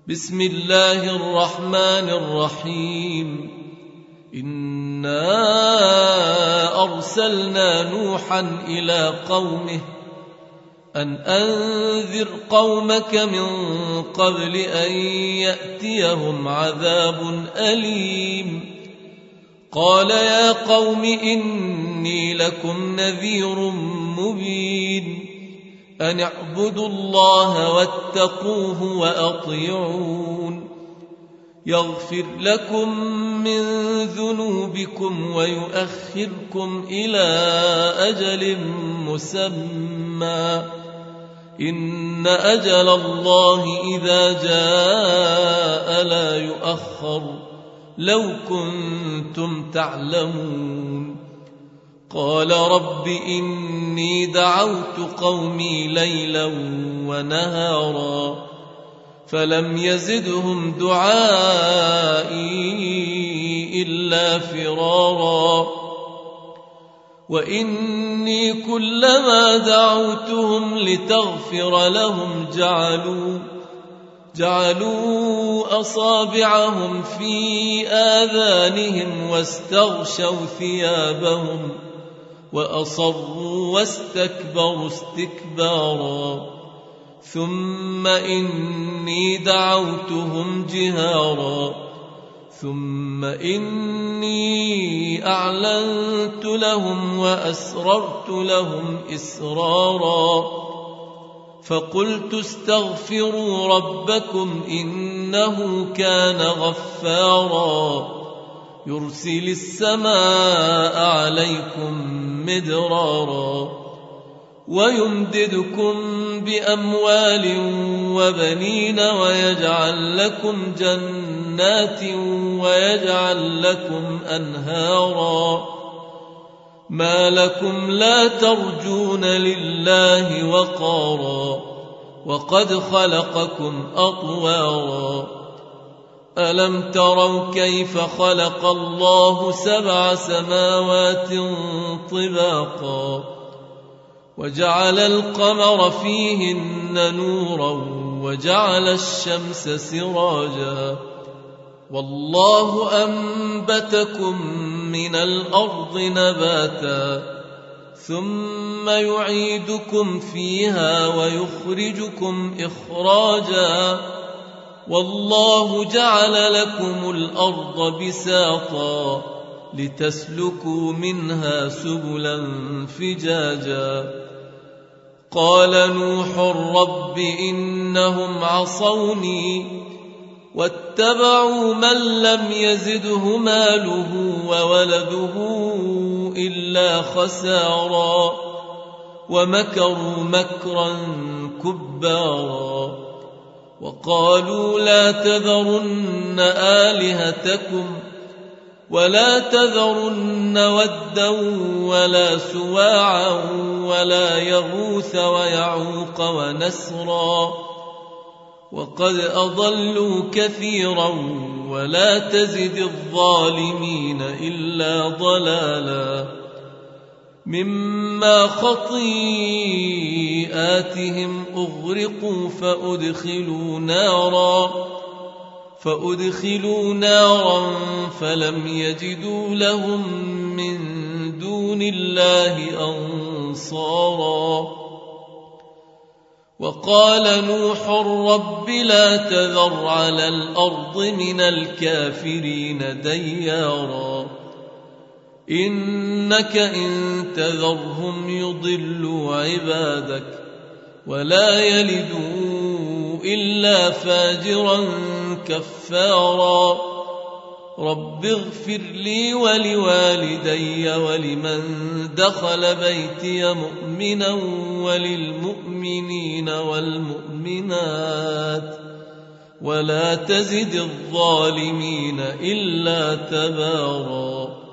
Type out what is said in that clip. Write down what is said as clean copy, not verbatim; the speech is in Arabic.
بسم الله الرحمن الرحيم. إنا أرسلنا نوحا إلى قومه أن أنذر قومك من قبل أن يأتيهم عذاب أليم. قال يا قوم إني لكم نذير مبين أن اعبدوا الله واتقوه وأطيعون يغفر لكم من ذنوبكم ويؤخركم إلى أجل مسمى إن أجل الله إذا جاء لا يؤخر لو كنتم تعلمون. قال رب إني دعوت قومي ليلا ونهارا فلم يزدهم دعائي إلا فرارا وإني كلما دعوتهم لتغفر لهم جعلوا أصابعهم في آذانهم واستغشوا ثيابهم وأصروا واستكبروا استكبارا ثم إني دعوتهم جهارا ثم إني أعلنت لهم وأسررت لهم إسرارا فقلت استغفروا ربكم إنه كان غفارا يرسل السماء عليكم مدرارا ويمددكم بأموال وبنين ويجعل لكم جنات ويجعل لكم أنهارا ما لكم لا ترجون لله وقارا وقد خلقكم أطوارا ألم تروا كيف خلق الله 7 سماوات طباقا وجعل القمر فيهن نورا وجعل الشمس سراجا والله أنبتكم من الأرض نباتا ثم يعيدكم فيها ويخرجكم إخراجا والله جعل لكم الأرض بساطا لتسلكوا منها سبلا فجاجا. قال نوح رب إنهم عصوني واتبعوا من لم يزده ماله وولده إلا خسارا ومكروا مكرا كبارا وقالوا لا تذرن آلهتكم ولا تذرن ودا ولا سواعا ولا يغوث ويعوق ونسرا وقد أضلوا كثيرا ولا تزد الظالمين إلا ضلالا مما خطيئاتهم أغرقوا فأدخلوا نارا فلم يجدوا لهم من دون الله أنصارا. وقال نوح رب لا تذر على الأرض من الكافرين ديارا إنك إن تذرهم يضلوا عبادك ولا يلدوا إلا فاجرا كفارا. رب اغفر لي ولوالدي ولمن دخل بيتي مؤمنا وللمؤمنين والمؤمنات ولا تزد الظالمين إلا تبارا.